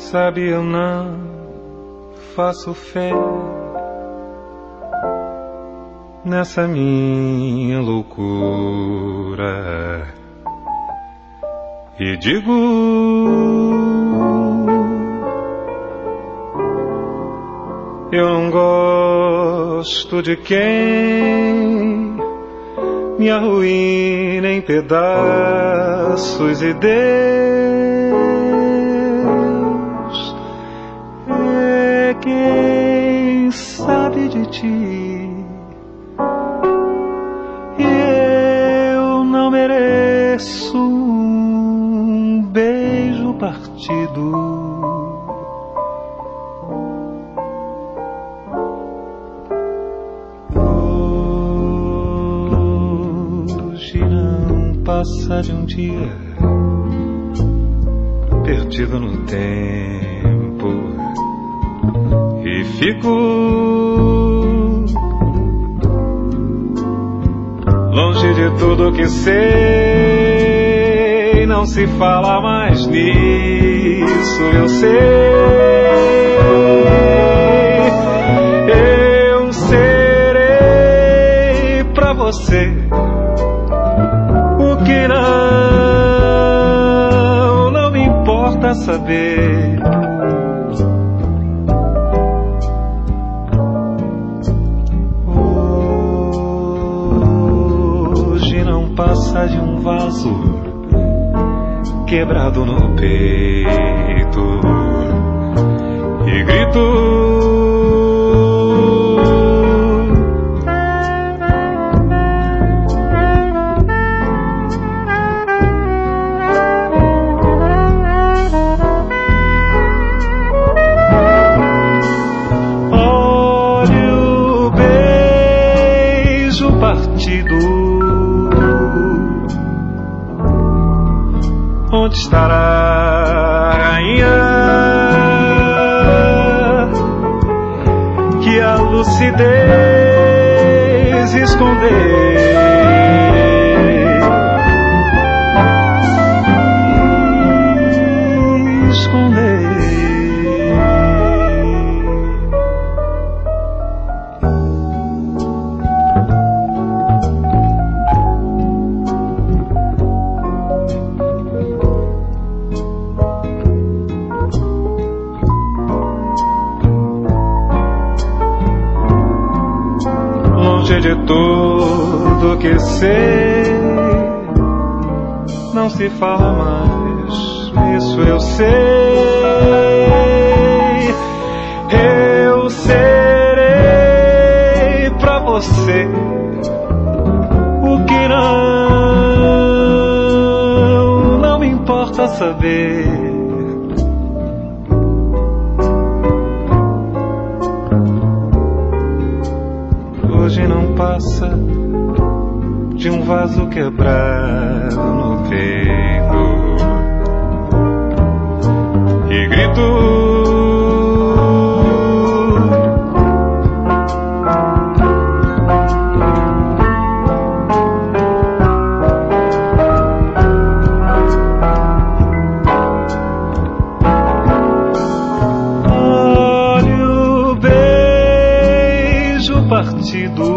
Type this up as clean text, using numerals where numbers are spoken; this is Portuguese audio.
Sabe, eu não faço fé nessa minha loucura e digo: eu não gosto de quem me arruína em pedaços e Deus é quem sabe de ti e eu não mereço um beijo partido. Passa de um dia perdido no tempo e fico longe de tudo que sei. Não se fala mais nisso, eu sei. Eu serei pra você que não me importa saber. Hoje não passa de um vaso quebrado no peito e grito: onde estará a rainha que a lucidez esconder? De tudo que sei, não se fala mais, isso eu sei. Eu serei pra você o que não me importa saber. Hoje não passa de um vaso quebrado no peito e grito: olha o beijo partido